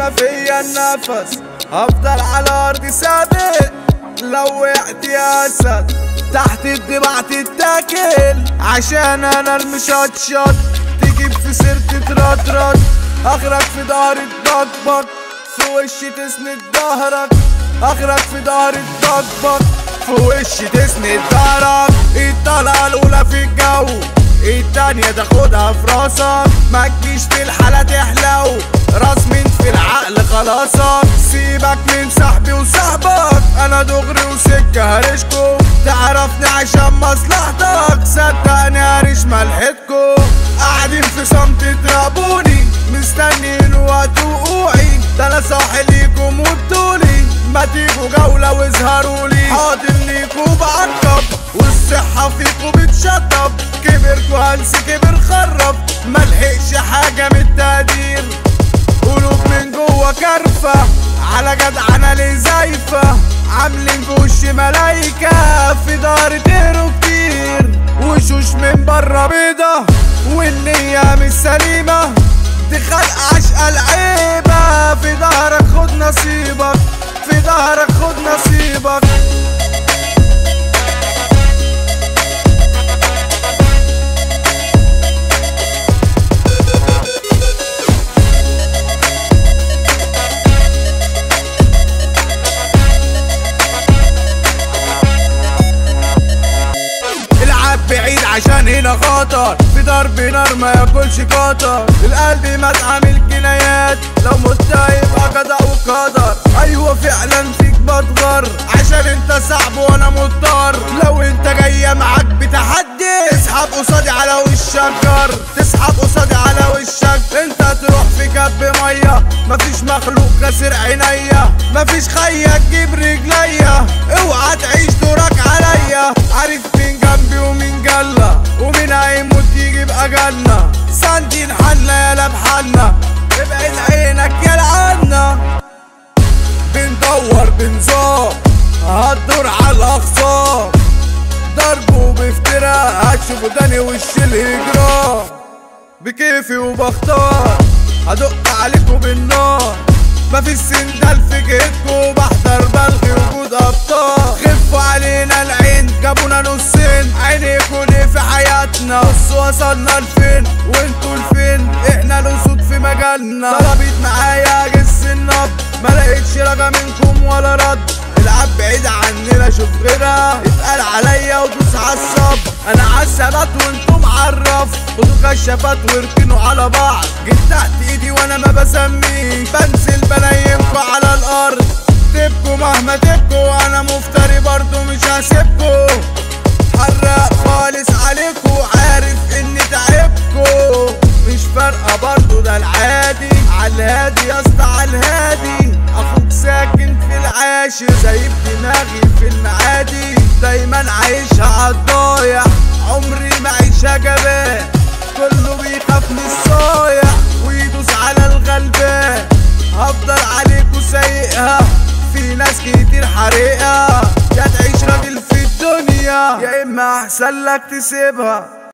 ما فيا النفس، هفضل على ارضي ثابت. لو وقعت يا اسد تحت الضباع تتاكل، عشان انا المشطشط تجيب في سيرتي ترطرط. اخرك في ضهري تبكبك، في وشي تسند ظهرك. اخرك في ضهري تبكبك، في وشي تسند ظهرك. الطلقة الاولى في الجو، التانية تاخدها في راسك. ما تجيش في الحالة تحلو، راس مين في العقل خلاصك. سيبك من صاحبي وصاحبك، انا دغري وسكة هرشكو. تعرفني عشان مصلحتك، صدقني هرش ملحتكو. قاعدين في صمت تراقبوني، مستنيين وقت وقوعي. ده انا صاحي ليكم وبطولي، ما تيجوا جولة واظهرولي. حاضر ليكوا بعقب، والصحة فيكوا بتشطب. كبركوا هلس كبر خرب، ملحقش حاجة من التقدير. قلوب من جوا كرفة، على جدعنة ليه زايفة. عاملين جوش ملايكة، في دار تهروا كتير. وشوش من برا بيضة، والنية مش سليمة. دي خلق عشقة العيبة، في ظهرك خد نصيبك، في ظهرك خد نصيبك. بعيد عشان هنا خطر، في ضرب نار ما ياكلش قطر. القلب مدعم الجنايات، لو مت يبقى قضاء وقدر. ايوه فعلا فيك بتغر، عشان انت صعب وانا مضطر. لو انت جايه معاك بتحدي، اسحب قصادي على وشك جر. تسحب قصادي على وشك، انت تروح في كب ميه. مفيش مخلوق كسر عينيا، مفيش خيا تجيب رجليا. اوعى تعيش دورك عليا، عارف مين جنبي ومين جلة، ومين هيموت يجي بأجلنا. ساندين حالنا يالا بحالنا، ابعد عينك يا لعنا. بندور بنظام، هتدور على الأخصام. ضرب وبافتراء، هتشوفوا تاني وش الهجرة. بكيفي وبختار، هدق عليكوا بالنار. مفيش سندال في جيتكوا، بحضر بلغي وجود أبطال. خفوا علينا العين، جابونا نصين. عينيكوا ليه في حياتنا؟ بصوا وصلنا لفين وانتوا لفين. احنا الأسود في مجالنا. طلبت معايا اجس النبض، ملقتش رجا منكم ولا رد. العب بعيد عننا شوف غيرها، اتقال عليا ودوس عالصب. انا عالثبات وانتم عالرف، خدوا كشافات واركنوا على بعض. جيت تحت ايدي وانا ما بسميش، بنزل بنيمكوا على الارض. تبكوا مهما تبكوا، انا مفتري برضو مش هسيبكوا. حرق خالص عليكوا، عارف اني تعبكوا. مش فارقة برضو ده العادي، عالهادي يا اسطى عالهادي. اخوك ساكن في العاشر، سايب دماغي في المعادي. دايما عايشها عالضايع، عمري ما عيشها جبان. كله بيخاف من الصايع، ويدوس على الغلبان. هفضل عليكوا سايقها، في ناس كتير حريقة. يا تعيش راجل في الدنيا، يا اما احسن لك تسيبها.